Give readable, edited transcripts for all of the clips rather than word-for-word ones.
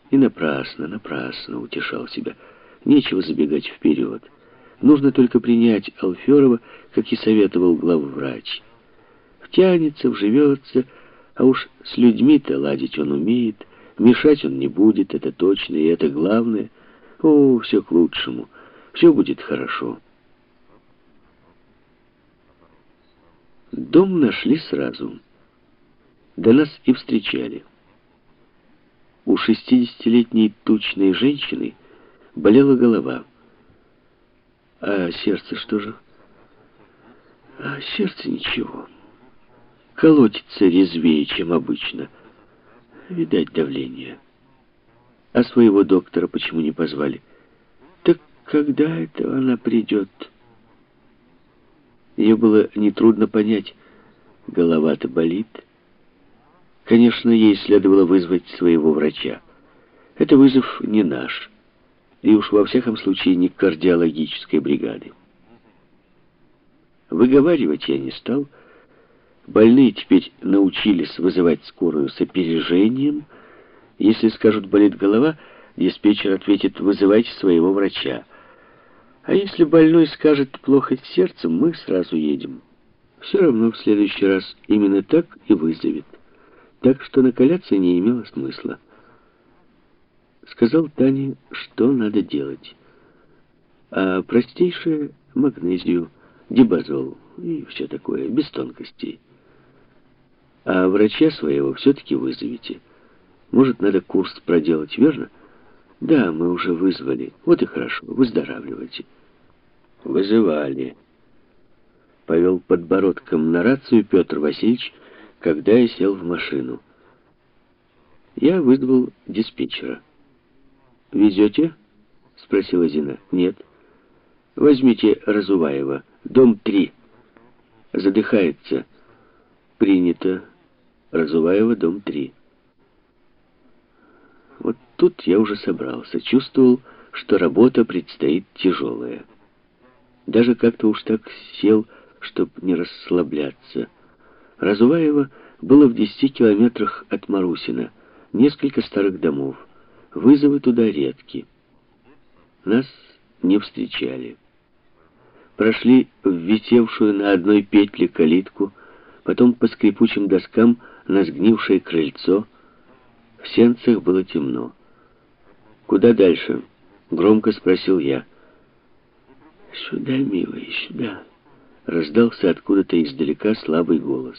И напрасно, напрасно утешал себя. Нечего забегать вперед. Нужно только принять Алферова, как и советовал главврач. Втянется, вживется, а уж с людьми-то ладить он умеет. Мешать он не будет, это точно, и это главное. О, все к лучшему. Все будет хорошо. Дом нашли сразу. До нас и встречали. У 60-летней тучной женщины болела голова. А сердце что же? А сердце ничего. Колотится резвее, чем обычно. Видать, давление. А своего доктора почему не позвали? Так когда это она придет? Ее было нетрудно понять. Голова-то болит. Конечно, ей следовало вызвать своего врача. Это вызов не наш. И уж во всяком случае не кардиологической бригады. Выговаривать я не стал. Больные теперь научились вызывать скорую с опережением. Если скажут «болит голова», диспетчер ответит «вызывайте своего врача». А если больной скажет «плохо с сердцем», мы сразу едем. Все равно в следующий раз именно так и вызовет. Так что накаляться не имело смысла. Сказал Тане, что надо делать. А простейшее — магнезию, дибазол и все такое, без тонкостей. А врача своего все-таки вызовите. Может, надо курс проделать, верно? Да, мы уже вызвали. Вот и хорошо, выздоравливайте. Вызывали. Повел подбородком на рацию Петр Васильевич, когда я сел в машину. Я вызвал диспетчера. «Везете?» — спросила Зина. «Нет». «Возьмите Разуваева, дом 3. Задыхается». «Принято. Разуваева, дом 3». Вот тут я уже собрался. Чувствовал, что работа предстоит тяжелая. Даже как-то уж так сел, чтоб не расслабляться. Разуваева было в 10 километрах от Марусина. Несколько старых домов. Вызовы туда редки. Нас не встречали. Прошли в висевшую на одной петле калитку, потом по скрипучим доскам на сгнившее крыльцо. В сенцах было темно. «Куда дальше?» — громко спросил я. «Сюда, милый, сюда», — раздался откуда-то издалека слабый голос.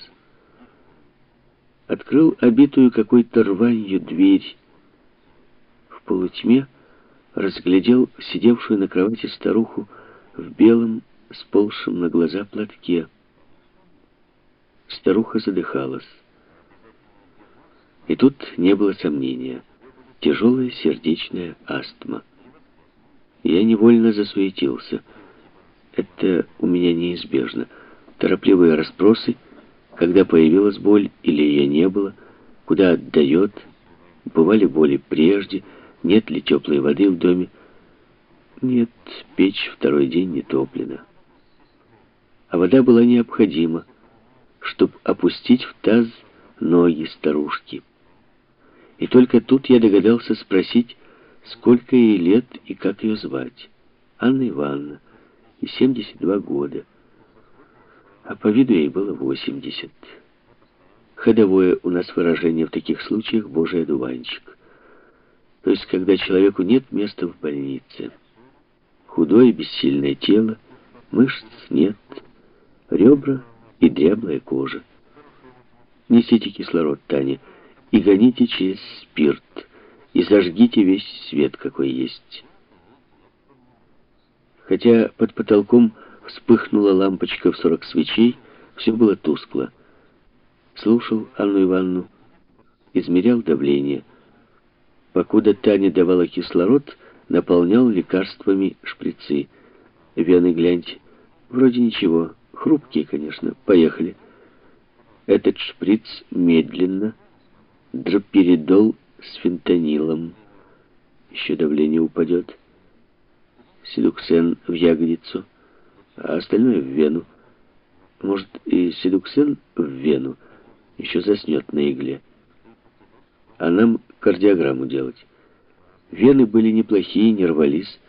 Открыл обитую какой-то рванью дверь. В полутьме разглядел сидевшую на кровати старуху в белом, сползшем на глаза платке. Старуха задыхалась. И тут не было сомнения. Тяжелая сердечная астма. Я невольно засуетился. Это у меня неизбежно. Торопливые расспросы, когда появилась боль или ее не было, куда отдает, бывали боли прежде, нет ли теплой воды в доме. Нет, печь второй день не топлена. А вода была необходима, чтобы опустить в таз ноги старушки. И только тут я догадался спросить, сколько ей лет и как ее звать. Анна Ивановна, и 72 года. А по виду ей было 80. Ходовое у нас выражение в таких случаях «божий одуванчик». То есть, когда человеку нет места в больнице. Худое бессильное тело, мышц нет, ребра и дряблая кожа. Несите кислород, Таня, и гоните через спирт, и зажгите весь свет, какой есть. Хотя под потолком вспыхнула лампочка в 40 свечей, все было тускло. Слушал Анну Ивановну, измерял давление. Покуда Таня давала кислород, наполнял лекарствами шприцы. Вены гляньте. Вроде ничего. Хрупкие, конечно. Поехали. Этот шприц медленно. Дроперидол с фентанилом. Еще давление упадет. Седуксен в ягодицу, а остальное в вену. Может, и седуксен в вену. Еще заснет на игле. А нам кардиограмму делать. Вены были неплохие, не рвались.